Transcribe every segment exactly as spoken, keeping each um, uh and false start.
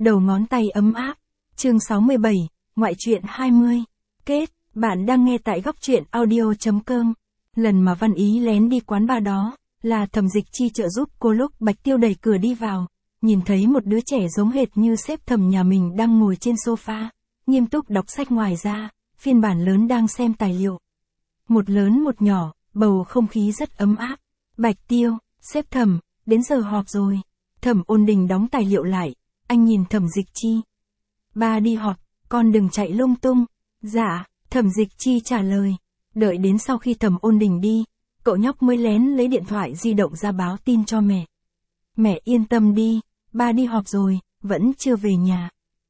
Đầu ngón tay ấm áp. Chương sáu mươi bảy, ngoại truyện hai mươi. Kết, bạn đang nghe tại góc truyện audio chấm com. Lần mà Văn Ý lén đi quán bar đó, là Thẩm Dịch Chi trợ giúp cô lúc Bạch Tiêu đẩy cửa đi vào, nhìn thấy một đứa trẻ giống hệt như sếp Thẩm nhà mình đang ngồi trên sofa, nghiêm túc đọc sách, ngoài ra, phiên bản lớn đang xem tài liệu. Một lớn một nhỏ, bầu không khí rất ấm áp. Bạch Tiêu, sếp Thẩm, đến giờ họp rồi. Thẩm Ôn Đình đóng tài liệu lại, anh nhìn Thẩm Dịch Chi. Ba đi họp, con đừng chạy lung tung. Dạ, Thẩm Dịch Chi trả lời. Đợi đến sau khi Thẩm Ôn Đình đi, cậu nhóc mới lén lấy điện thoại di động ra báo tin cho mẹ. Mẹ yên tâm đi, ba đi họp rồi, vẫn chưa về nhà.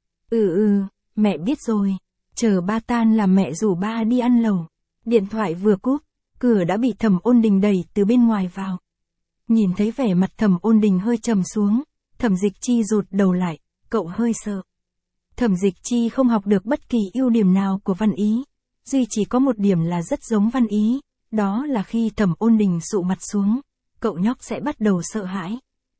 Ừ ừ, mẹ biết rồi. Chờ ba tan là mẹ rủ ba đi ăn lẩu. Điện thoại vừa cúp, cửa đã bị Thẩm Ôn Đình đẩy từ bên ngoài vào. Nhìn thấy vẻ mặt Thẩm Ôn Đình hơi trầm xuống, Thẩm Dịch Chi rụt đầu lại, cậu hơi sợ. Thẩm Dịch Chi không học được bất kỳ ưu điểm nào của Văn Ý, duy chỉ có một điểm là rất giống Văn Ý, đó là khi Thẩm Ôn Đình sụ mặt xuống, cậu nhóc sẽ bắt đầu sợ hãi.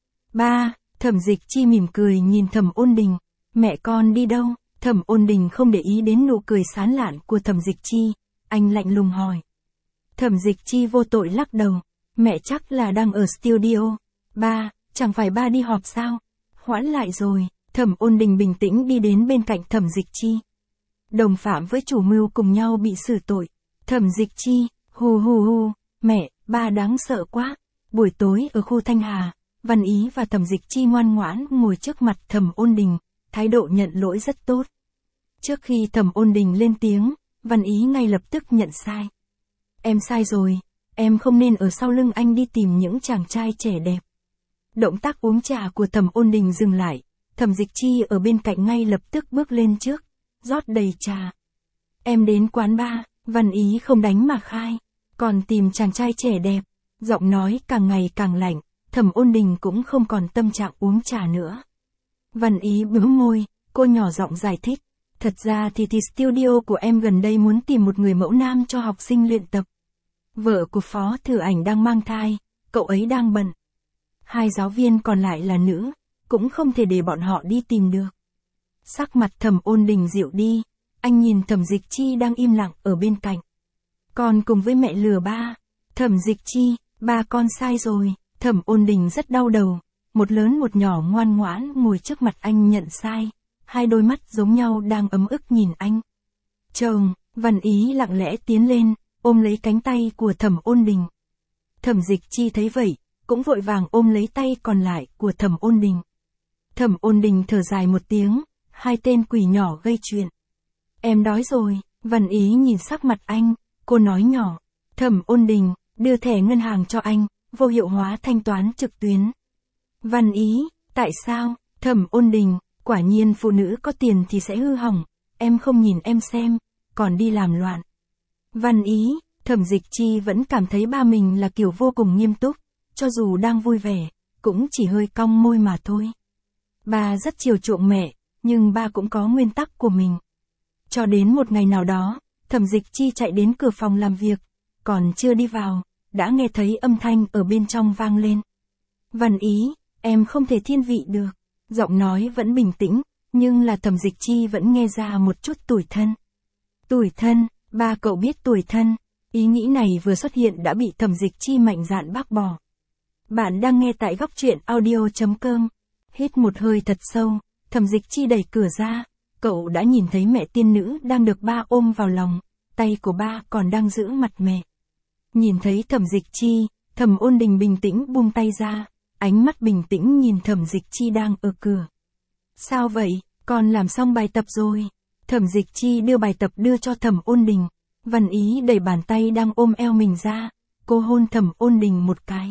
Ba, Thẩm Dịch Chi mỉm cười nhìn Thẩm Ôn Đình, mẹ con đi đâu? Thẩm Ôn Đình không để ý đến nụ cười sán lạn của Thẩm Dịch Chi, anh lạnh lùng hỏi. Thẩm Dịch Chi vô tội lắc đầu, mẹ chắc là đang ở studio. Ba, chẳng phải ba đi họp sao? Hoãn lại rồi. Thẩm Ôn Đình bình tĩnh đi đến bên cạnh Thẩm Dịch Chi. Đồng phạm với chủ mưu cùng nhau bị xử tội. Thẩm Dịch Chi, hù hù hù, mẹ, ba đáng sợ quá. Buổi tối ở khu Thanh Hà, Văn Ý và Thẩm Dịch Chi ngoan ngoãn ngồi trước mặt Thẩm Ôn Đình, thái độ nhận lỗi rất tốt. Trước khi Thẩm Ôn Đình lên tiếng, Văn Ý ngay lập tức nhận sai. Em sai rồi, em không nên ở sau lưng anh đi tìm những chàng trai trẻ đẹp. Động tác uống trà của Thẩm Ôn Đình dừng lại. Thẩm Dịch Chi ở bên cạnh ngay lập tức bước lên trước, rót đầy trà. Em đến quán bar, Văn Ý không đánh mà khai, còn tìm chàng trai trẻ đẹp. Giọng nói càng ngày càng lạnh, Thẩm Ôn Đình cũng không còn tâm trạng uống trà nữa. Văn Ý bĩu môi, cô nhỏ giọng giải thích. Thật ra thì thì studio của em gần đây muốn tìm một người mẫu nam cho học sinh luyện tập. Vợ của Phó Thử Ảnh đang mang thai, cậu ấy đang bận. Hai giáo viên còn lại là nữ, cũng không thể để bọn họ đi tìm được. Sắc mặt Thẩm Ôn Đình dịu đi, anh nhìn Thẩm Dịch Chi đang im lặng ở bên cạnh. Con cùng với mẹ lừa ba. Thẩm Dịch Chi, ba con sai rồi. Thẩm Ôn Đình rất đau đầu, một lớn một nhỏ ngoan ngoãn ngồi trước mặt anh nhận sai, hai đôi mắt giống nhau đang ấm ức nhìn anh. Chồng, Văn Ý lặng lẽ tiến lên, ôm lấy cánh tay của Thẩm Ôn Đình. Thẩm Dịch Chi thấy vậy, cũng vội vàng ôm lấy tay còn lại của Thẩm Ôn Đình. Thẩm Ôn Đình thở dài một tiếng, hai tên quỷ nhỏ gây chuyện. Em đói rồi. Văn Ý nhìn sắc mặt anh, cô nói nhỏ. Thẩm Ôn Đình, đưa thẻ ngân hàng cho anh, vô hiệu hóa thanh toán trực tuyến. Văn Ý, tại sao? Thẩm Ôn Đình, quả nhiên phụ nữ có tiền thì sẽ hư hỏng, em không nhìn em xem, còn đi làm loạn. Văn Ý, Thẩm Dịch Chi vẫn cảm thấy ba mình là kiểu vô cùng nghiêm túc, cho dù đang vui vẻ, cũng chỉ hơi cong môi mà thôi. Ba rất chiều chuộng mẹ, nhưng ba cũng có nguyên tắc của mình. Cho đến một ngày nào đó, Thẩm Dịch Chi chạy đến cửa phòng làm việc, còn chưa đi vào, đã nghe thấy âm thanh ở bên trong vang lên. Văn Ý, em không thể thiên vị được. Giọng nói vẫn bình tĩnh, nhưng là Thẩm Dịch Chi vẫn nghe ra một chút tủi thân. Tủi thân, ba cậu biết tủi thân. Ý nghĩ này vừa xuất hiện đã bị Thẩm Dịch Chi mạnh dạn bác bỏ. Bạn đang nghe tại góc truyện audio chấm com. Hít một hơi thật sâu, Thẩm Dịch Chi đẩy cửa ra, cậu đã nhìn thấy mẹ tiên nữ đang được ba ôm vào lòng, tay của ba còn đang giữ mặt mẹ. Nhìn thấy Thẩm Dịch Chi, Thẩm Ôn Đình bình tĩnh buông tay ra, ánh mắt bình tĩnh nhìn Thẩm Dịch Chi đang ở cửa. Sao vậy, con làm xong bài tập rồi? Thẩm Dịch Chi đưa bài tập đưa cho Thẩm Ôn Đình, Văn Ý đẩy bàn tay đang ôm eo mình ra, cô hôn Thẩm Ôn Đình một cái.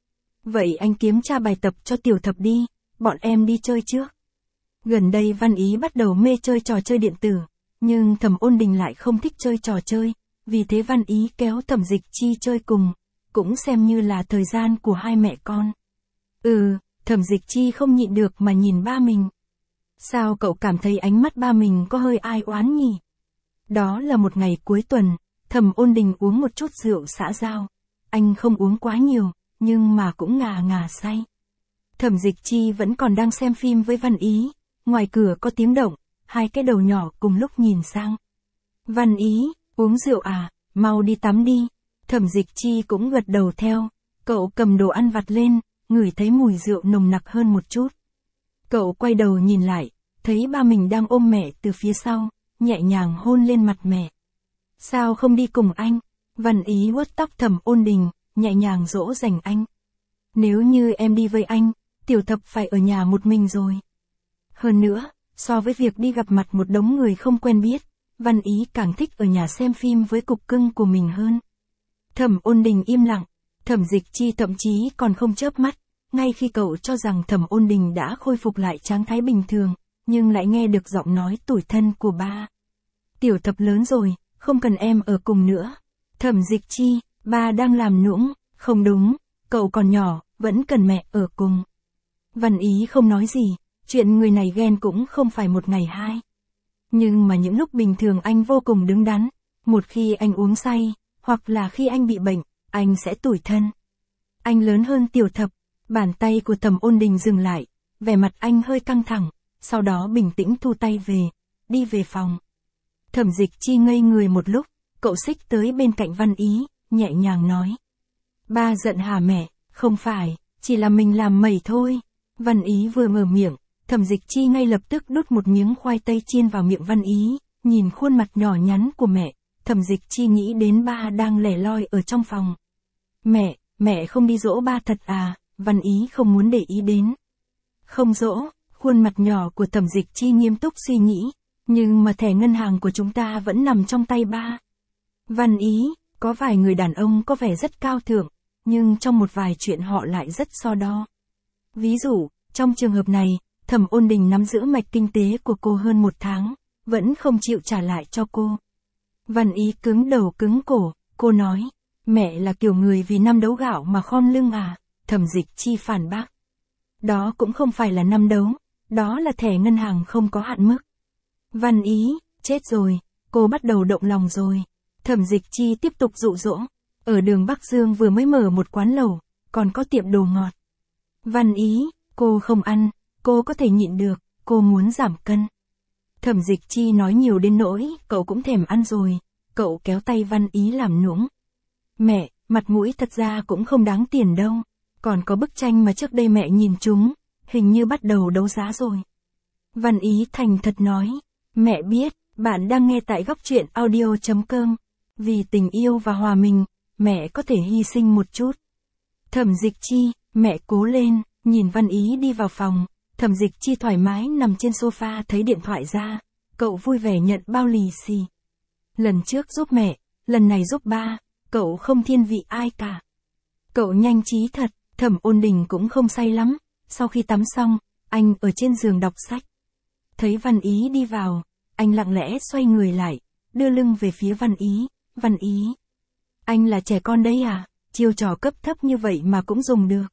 Vậy anh kiếm tra bài tập cho tiểu thập đi, bọn em đi chơi trước. Gần đây Văn Ý bắt đầu mê chơi trò chơi điện tử, nhưng Thẩm Ôn Đình lại không thích chơi trò chơi, vì thế Văn Ý kéo Thẩm Dịch Chi chơi cùng, cũng xem như là thời gian của hai mẹ con. Ừ, Thẩm Dịch Chi không nhịn được mà nhìn ba mình. Sao cậu cảm thấy ánh mắt ba mình có hơi ai oán nhỉ? Đó là một ngày cuối tuần, Thẩm Ôn Đình uống một chút rượu xã giao. Anh không uống quá nhiều, nhưng mà cũng ngà ngà say. Thẩm Dịch Chi vẫn còn đang xem phim với Văn Ý, ngoài cửa có tiếng động, hai cái đầu nhỏ cùng lúc nhìn sang. Văn Ý, uống rượu à, mau đi tắm đi. Thẩm Dịch Chi cũng gật đầu theo, cậu cầm đồ ăn vặt lên, ngửi thấy mùi rượu nồng nặc hơn một chút. Cậu quay đầu nhìn lại, thấy ba mình đang ôm mẹ từ phía sau, nhẹ nhàng hôn lên mặt mẹ. Sao không đi cùng anh? Văn Ý vuốt tóc Thẩm Ôn Đình, nhẹ nhàng dỗ dành anh. Nếu như em đi với anh, Tiểu Thập phải ở nhà một mình rồi. Hơn nữa, so với việc đi gặp mặt một đống người không quen biết, Văn Ý càng thích ở nhà xem phim với cục cưng của mình hơn. Thẩm Ôn Đình im lặng, Thẩm Dịch Chi thậm chí còn không chớp mắt, ngay khi cậu cho rằng Thẩm Ôn Đình đã khôi phục lại trạng thái bình thường, nhưng lại nghe được giọng nói tủi thân của ba. Tiểu Thập lớn rồi, không cần em ở cùng nữa. Thẩm Dịch Chi, ba đang làm nũng, không đúng, cậu còn nhỏ, vẫn cần mẹ ở cùng. Văn Ý không nói gì, chuyện người này ghen cũng không phải một ngày hai. Nhưng mà những lúc bình thường anh vô cùng đứng đắn, một khi anh uống say, hoặc là khi anh bị bệnh, anh sẽ tủi thân. Anh lớn hơn Tiểu Thập, bàn tay của Thẩm Ôn Đình dừng lại, vẻ mặt anh hơi căng thẳng, sau đó bình tĩnh thu tay về, đi về phòng. Thẩm Dịch Chi ngây người một lúc, cậu xích tới bên cạnh Văn Ý, nhẹ nhàng nói. Ba giận hả mẹ? Không phải, chỉ là mình làm mẩy thôi. Văn Ý vừa mở miệng, Thẩm Dịch Chi ngay lập tức đút một miếng khoai tây chiên vào miệng Văn Ý, nhìn khuôn mặt nhỏ nhắn của mẹ, Thẩm Dịch Chi nghĩ đến ba đang lẻ loi ở trong phòng. Mẹ, mẹ không đi dỗ ba thật à? Văn Ý không muốn để ý đến. Không dỗ, khuôn mặt nhỏ của Thẩm Dịch Chi nghiêm túc suy nghĩ, nhưng mà thẻ ngân hàng của chúng ta vẫn nằm trong tay ba. Văn Ý, có vài người đàn ông có vẻ rất cao thượng, nhưng trong một vài chuyện họ lại rất so đo. Ví dụ, trong trường hợp này, Thẩm Ôn Đình nắm giữ mạch kinh tế của cô hơn một tháng, vẫn không chịu trả lại cho cô. Văn Ý cứng đầu cứng cổ, cô nói, mẹ là kiểu người vì năm đấu gạo mà khom lưng à? Thẩm Dịch Chi phản bác. Đó cũng không phải là năm đấu, đó là thẻ ngân hàng không có hạn mức. Văn Ý, chết rồi, cô bắt đầu động lòng rồi. Thẩm Dịch Chi tiếp tục dụ dỗ, ở đường Bắc Dương vừa mới mở một quán lẩu, còn có tiệm đồ ngọt. Văn Ý, cô không ăn, cô có thể nhịn được, cô muốn giảm cân. Thẩm Dịch Chi nói nhiều đến nỗi, cậu cũng thèm ăn rồi, cậu kéo tay Văn Ý làm nũng. Mẹ, mặt mũi thật ra cũng không đáng tiền đâu, còn có bức tranh mà trước đây mẹ nhìn chúng, hình như bắt đầu đấu giá rồi. Văn Ý thành thật nói, mẹ biết, bạn đang nghe tại góc truyện audio chấm com, vì tình yêu và hòa mình, mẹ có thể hy sinh một chút. Thẩm Dịch Chi, mẹ cố lên, nhìn Văn Ý đi vào phòng, Thẩm Dịch Chi thoải mái nằm trên sofa thấy điện thoại ra, cậu vui vẻ nhận bao lì xì. Lần trước giúp mẹ, lần này giúp ba, cậu không thiên vị ai cả. Cậu nhanh trí thật, Thẩm Ôn Đình cũng không say lắm, sau khi tắm xong, anh ở trên giường đọc sách. Thấy Văn Ý đi vào, anh lặng lẽ xoay người lại, đưa lưng về phía Văn Ý, Văn Ý. Anh là trẻ con đấy à, chiêu trò cấp thấp như vậy mà cũng dùng được.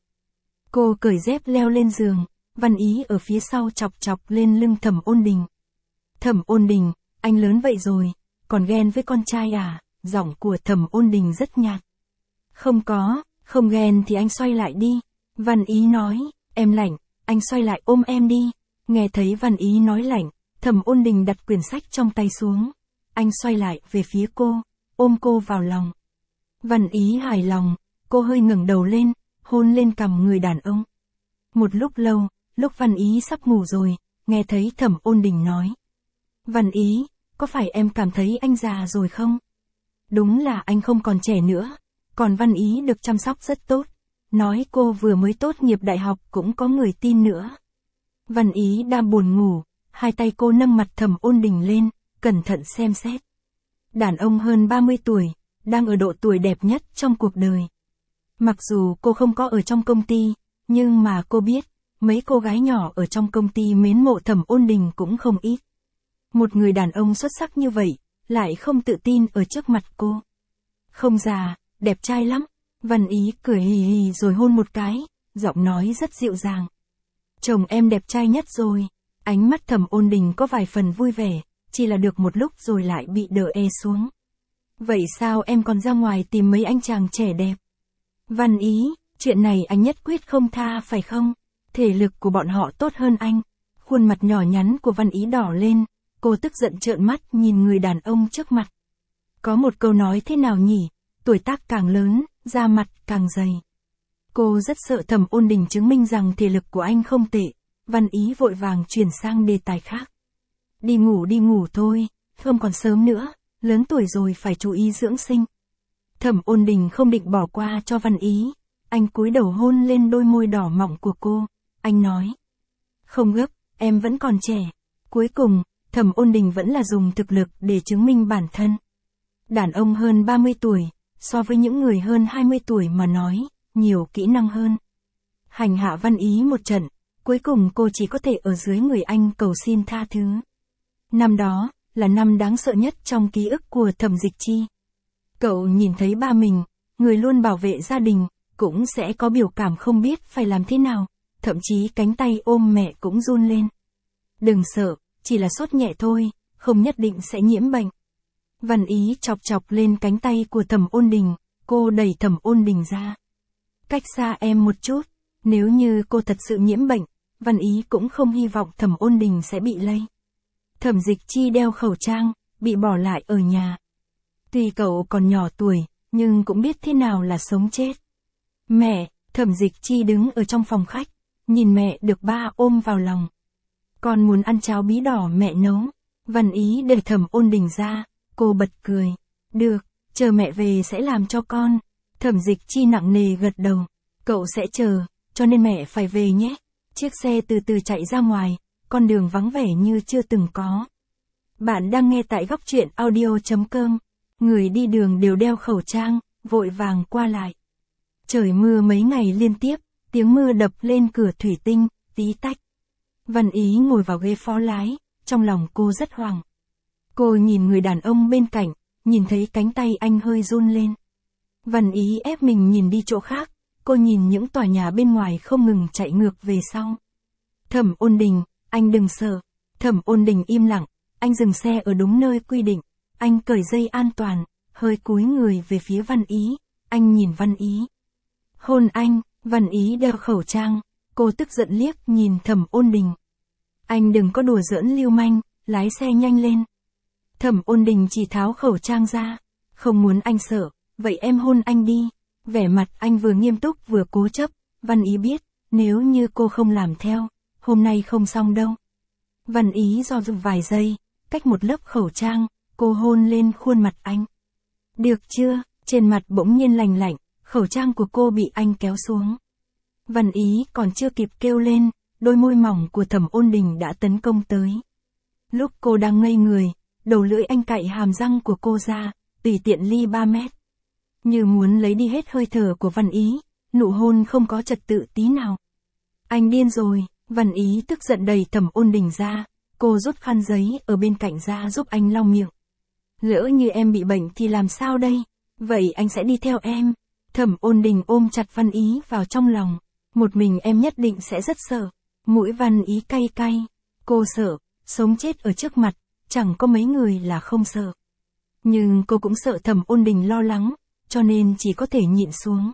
Cô cởi dép leo lên giường, Văn Ý ở phía sau chọc chọc lên lưng Thẩm Ôn Đình. Thẩm Ôn Đình, anh lớn vậy rồi, còn ghen với con trai à? Giọng của Thẩm Ôn Đình rất nhạt. Không có, không ghen thì anh xoay lại đi. Văn Ý nói, em lạnh, anh xoay lại ôm em đi. Nghe thấy Văn Ý nói lạnh, Thẩm Ôn Đình đặt quyển sách trong tay xuống. Anh xoay lại về phía cô, ôm cô vào lòng. Văn Ý hài lòng, cô hơi ngẩng đầu lên, hôn lên cằm người đàn ông. Một lúc lâu, lúc Văn Ý sắp ngủ rồi, nghe thấy Thẩm Ôn Đình nói. Văn Ý, có phải em cảm thấy anh già rồi không? Đúng là anh không còn trẻ nữa, còn Văn Ý được chăm sóc rất tốt. Nói cô vừa mới tốt nghiệp đại học cũng có người tin nữa. Văn Ý đang buồn ngủ, hai tay cô nâng mặt Thẩm Ôn Đình lên, cẩn thận xem xét. Đàn ông hơn ba mươi tuổi, đang ở độ tuổi đẹp nhất trong cuộc đời. Mặc dù cô không có ở trong công ty, nhưng mà cô biết, mấy cô gái nhỏ ở trong công ty mến mộ Thẩm Ôn Đình cũng không ít. Một người đàn ông xuất sắc như vậy, lại không tự tin ở trước mặt cô. Không già, đẹp trai lắm. Văn Ý cười hì hì rồi hôn một cái, giọng nói rất dịu dàng. Chồng em đẹp trai nhất rồi. Ánh mắt Thẩm Ôn Đình có vài phần vui vẻ, chỉ là được một lúc rồi lại bị đờ ê xuống. Vậy sao em còn ra ngoài tìm mấy anh chàng trẻ đẹp? Văn Ý, chuyện này anh nhất quyết không tha phải không? Thể lực của bọn họ tốt hơn anh. Khuôn Khuôn mặt nhỏ nhắn của Văn Ý đỏ lên, cô tức giận trợn mắt nhìn người đàn ông trước mặt. Có một câu nói thế nào nhỉ, tuổi tác càng lớn, da mặt càng dày. Cô rất sợ Thẩm Ôn Đình chứng minh rằng thể lực của anh không tệ. Văn Ý vội vàng chuyển sang đề tài khác. Đi ngủ đi ngủ thôi, không còn sớm nữa, lớn tuổi rồi phải chú ý dưỡng sinh. Thẩm Ôn Đình không định bỏ qua cho Văn Ý, anh cúi đầu hôn lên đôi môi đỏ mọng của cô, anh nói. Không gấp, em vẫn còn trẻ. Cuối cùng, Thẩm Ôn Đình vẫn là dùng thực lực để chứng minh bản thân. Đàn ông hơn ba mươi tuổi, so với những người hơn hai mươi tuổi mà nói, nhiều kỹ năng hơn. Hành hạ Văn Ý một trận, cuối cùng cô chỉ có thể ở dưới người anh cầu xin tha thứ. Năm đó, là năm đáng sợ nhất trong ký ức của Thẩm Dịch Chi. Cậu nhìn thấy ba mình, người luôn bảo vệ gia đình, cũng sẽ có biểu cảm không biết phải làm thế nào, thậm chí cánh tay ôm mẹ cũng run lên. Đừng sợ, chỉ là sốt nhẹ thôi, không nhất định sẽ nhiễm bệnh. Văn Ý chọc chọc lên cánh tay của Thẩm Ôn Đình, cô đẩy Thẩm Ôn Đình ra. Cách xa em một chút, nếu như cô thật sự nhiễm bệnh, Văn Ý cũng không hy vọng Thẩm Ôn Đình sẽ bị lây. Thẩm Dịch Chi đeo khẩu trang, bị bỏ lại ở nhà. Tuy cậu còn nhỏ tuổi, nhưng cũng biết thế nào là sống chết. Mẹ, Thẩm Dịch Chi đứng ở trong phòng khách, nhìn mẹ được ba ôm vào lòng. Con muốn ăn cháo bí đỏ mẹ nấu. Văn Ý đẩy Thẩm Ôn Đình ra, cô bật cười. Được, chờ mẹ về sẽ làm cho con. Thẩm Dịch Chi nặng nề gật đầu. Cậu sẽ chờ, cho nên mẹ phải về nhé. Chiếc xe từ từ chạy ra ngoài, con đường vắng vẻ như chưa từng có. Bạn đang nghe tại góc truyện audio chấm com. Người đi đường đều đeo khẩu trang, vội vàng qua lại. Trời mưa mấy ngày liên tiếp, tiếng mưa đập lên cửa thủy tinh, tí tách. Văn Ý ngồi vào ghế phó lái, trong lòng cô rất hoảng. Cô nhìn người đàn ông bên cạnh, nhìn thấy cánh tay anh hơi run lên. Văn Ý ép mình nhìn đi chỗ khác, cô nhìn những tòa nhà bên ngoài không ngừng chạy ngược về sau. Thẩm Ôn Đình, anh đừng sợ. Thẩm Ôn Đình im lặng, anh dừng xe ở đúng nơi quy định. Anh cởi dây an toàn, hơi cúi người về phía Văn Ý, anh nhìn Văn Ý. Hôn anh, Văn Ý đeo khẩu trang, cô tức giận liếc nhìn Thẩm Ôn Đình. Anh đừng có đùa giỡn lưu manh, lái xe nhanh lên. Thẩm Ôn Đình chỉ tháo khẩu trang ra, không muốn anh sợ, vậy em hôn anh đi. Vẻ mặt anh vừa nghiêm túc vừa cố chấp, Văn Ý biết, nếu như cô không làm theo, hôm nay không xong đâu. Văn Ý do dự vài giây, cách một lớp khẩu trang, cô hôn lên khuôn mặt anh. Được chưa, trên mặt bỗng nhiên lành lạnh, khẩu trang của cô bị anh kéo xuống. Văn Ý còn chưa kịp kêu lên, đôi môi mỏng của Thẩm Ôn Đình đã tấn công tới. Lúc cô đang ngây người, đầu lưỡi anh cạy hàm răng của cô ra, tùy tiện ly ba mét. Như muốn lấy đi hết hơi thở của Văn Ý, nụ hôn không có trật tự tí nào. Anh điên rồi, Văn Ý tức giận đẩy Thẩm Ôn Đình ra, cô rút khăn giấy ở bên cạnh ra giúp anh lau miệng. Lỡ như em bị bệnh thì làm sao đây? Vậy anh sẽ đi theo em. Thẩm Ôn Đình ôm chặt Văn Ý vào trong lòng. Một mình em nhất định sẽ rất sợ. Mũi Văn Ý cay cay. Cô sợ, sống chết ở trước mặt, chẳng có mấy người là không sợ. Nhưng cô cũng sợ Thẩm Ôn Đình lo lắng, cho nên chỉ có thể nhịn xuống.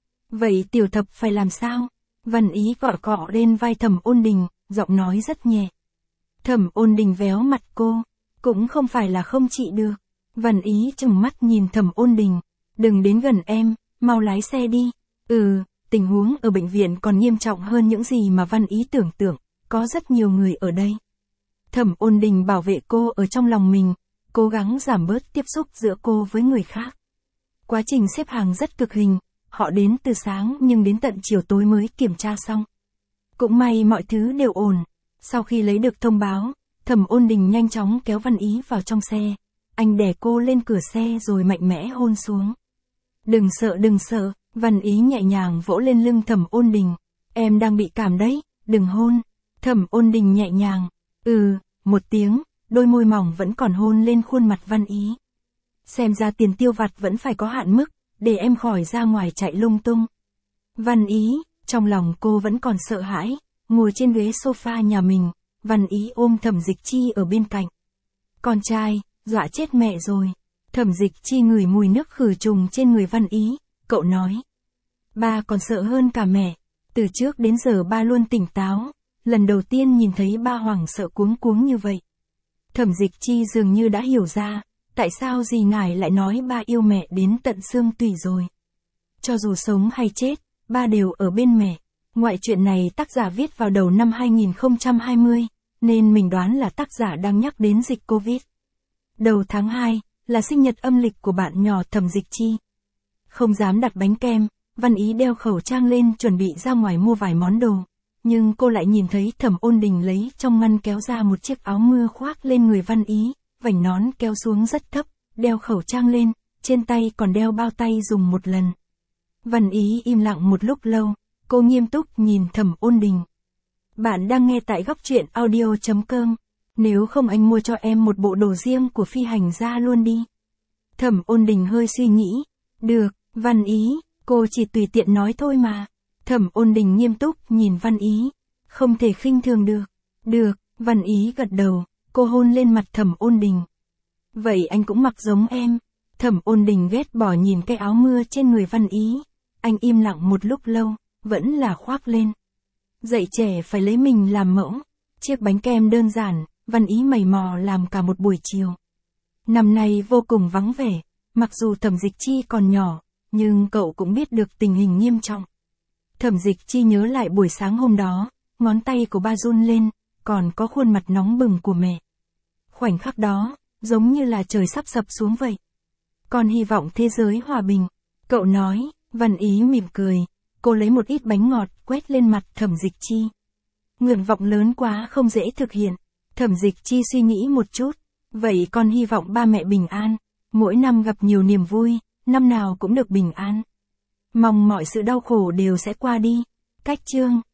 Vậy Tiểu Thập phải làm sao? Văn Ý gõ cọ lên vai Thẩm Ôn Đình, giọng nói rất nhẹ. Thẩm Ôn Đình véo mặt cô, cũng không phải là không trị được. Văn Ý trừng mắt nhìn Thẩm Ôn Đình, đừng đến gần em, mau lái xe đi. Ừ, tình huống ở bệnh viện còn nghiêm trọng hơn những gì mà Văn Ý tưởng tượng, có rất nhiều người ở đây. Thẩm Ôn Đình bảo vệ cô ở trong lòng mình, cố gắng giảm bớt tiếp xúc giữa cô với người khác. Quá trình xếp hàng rất cực hình, họ đến từ sáng nhưng đến tận chiều tối mới kiểm tra xong. Cũng may mọi thứ đều ổn. Sau khi lấy được thông báo, Thẩm Ôn Đình nhanh chóng kéo Văn Ý vào trong xe. Anh đè cô lên cửa xe rồi mạnh mẽ hôn xuống. Đừng sợ đừng sợ, Văn Ý nhẹ nhàng vỗ lên lưng Thẩm Ôn Đình. Em đang bị cảm đấy, đừng hôn. Thẩm Ôn Đình nhẹ nhàng, ừ, một tiếng, đôi môi mỏng vẫn còn hôn lên khuôn mặt Văn Ý. Xem ra tiền tiêu vặt vẫn phải có hạn mức, để em khỏi ra ngoài chạy lung tung. Văn Ý, trong lòng cô vẫn còn sợ hãi, ngồi trên ghế sofa nhà mình, Văn Ý ôm Thẩm Dịch Chi ở bên cạnh. Con trai, dọa chết mẹ rồi. Thẩm Dịch Chi ngửi mùi nước khử trùng trên người Văn Ý, cậu nói. Ba còn sợ hơn cả mẹ, từ trước đến giờ ba luôn tỉnh táo, lần đầu tiên nhìn thấy ba hoảng sợ cuống cuống như vậy. Thẩm Dịch Chi dường như đã hiểu ra, tại sao dì ngải lại nói ba yêu mẹ đến tận xương tủy rồi. Cho dù sống hay chết, ba đều ở bên mẹ. Ngoại truyện này tác giả viết vào đầu năm hai nghìn không trăm hai mươi, nên mình đoán là tác giả đang nhắc đến dịch Covid. Đầu tháng hai, là sinh nhật âm lịch của bạn nhỏ Thẩm Dịch Chi. Không dám đặt bánh kem, Văn Ý đeo khẩu trang lên chuẩn bị ra ngoài mua vài món đồ. Nhưng cô lại nhìn thấy Thẩm Ôn Đình lấy trong ngăn kéo ra một chiếc áo mưa khoác lên người Văn Ý, vành nón kéo xuống rất thấp, đeo khẩu trang lên, trên tay còn đeo bao tay dùng một lần. Văn Ý im lặng một lúc lâu, cô nghiêm túc nhìn Thẩm Ôn Đình. Bạn đang nghe tại góc truyện audio chấm com. Nếu không anh mua cho em một bộ đồ riêng của phi hành gia luôn đi. Thẩm Ôn Đình hơi suy nghĩ. Được, Văn Ý, cô chỉ tùy tiện nói thôi mà. Thẩm Ôn Đình nghiêm túc nhìn Văn Ý. Không thể khinh thường được. Được, Văn Ý gật đầu, cô hôn lên mặt Thẩm Ôn Đình. Vậy anh cũng mặc giống em. Thẩm Ôn Đình ghét bỏ nhìn cái áo mưa trên người Văn Ý. Anh im lặng một lúc lâu, vẫn là khoác lên. Dạy trẻ phải lấy mình làm mẫu. Chiếc bánh kem đơn giản, Văn Ý mày mò làm cả một buổi chiều. Năm nay vô cùng vắng vẻ, mặc dù Thẩm Dịch Chi còn nhỏ, nhưng cậu cũng biết được tình hình nghiêm trọng. Thẩm Dịch Chi nhớ lại buổi sáng hôm đó, ngón tay của ba run lên, còn có khuôn mặt nóng bừng của mẹ. Khoảnh khắc đó, giống như là trời sắp sập xuống vậy. Con hy vọng thế giới hòa bình. Cậu nói. Văn Ý mỉm cười, cô lấy một ít bánh ngọt quét lên mặt Thẩm Dịch Chi. Nguyện vọng lớn quá không dễ thực hiện. Thẩm Dịch Chi suy nghĩ một chút, vậy con hy vọng ba mẹ bình an, mỗi năm gặp nhiều niềm vui, năm nào cũng được bình an. Mong mọi sự đau khổ đều sẽ qua đi. Cách chương